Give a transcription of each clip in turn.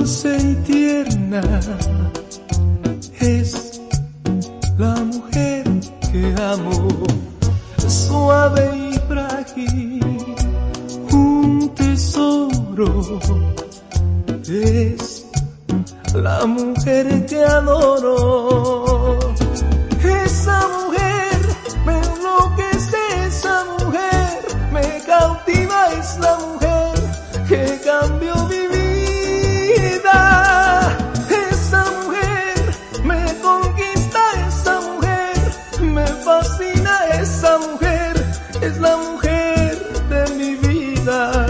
dulce y tierna es la mujer que amo, suave y frágil, un tesoro. Es la mujer que adoro. Esa mujer me enloquece, esa mujer me cautiva, es la mujer que cambió mi vida. Esa mujer me conquista, esa mujer me fascina, esa mujer es la mujer de mi vida.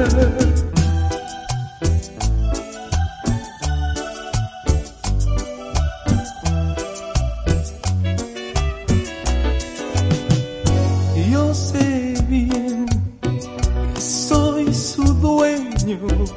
Yo sé bien que soy su dueño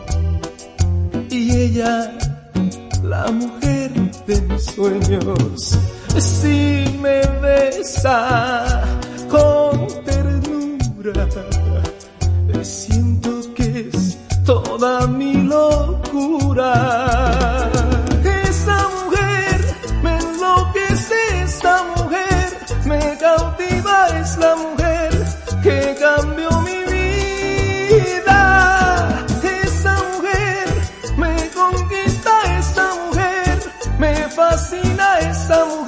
y ella la mujer de mis sueños. Si me besa con ternura, siento que es toda mi locura. Esa mujer me enloquece, esa mujer me cautiva, es la mujer que cambió mi vida. Esa mujer me conquista, esa mujer me fascina, esa mujer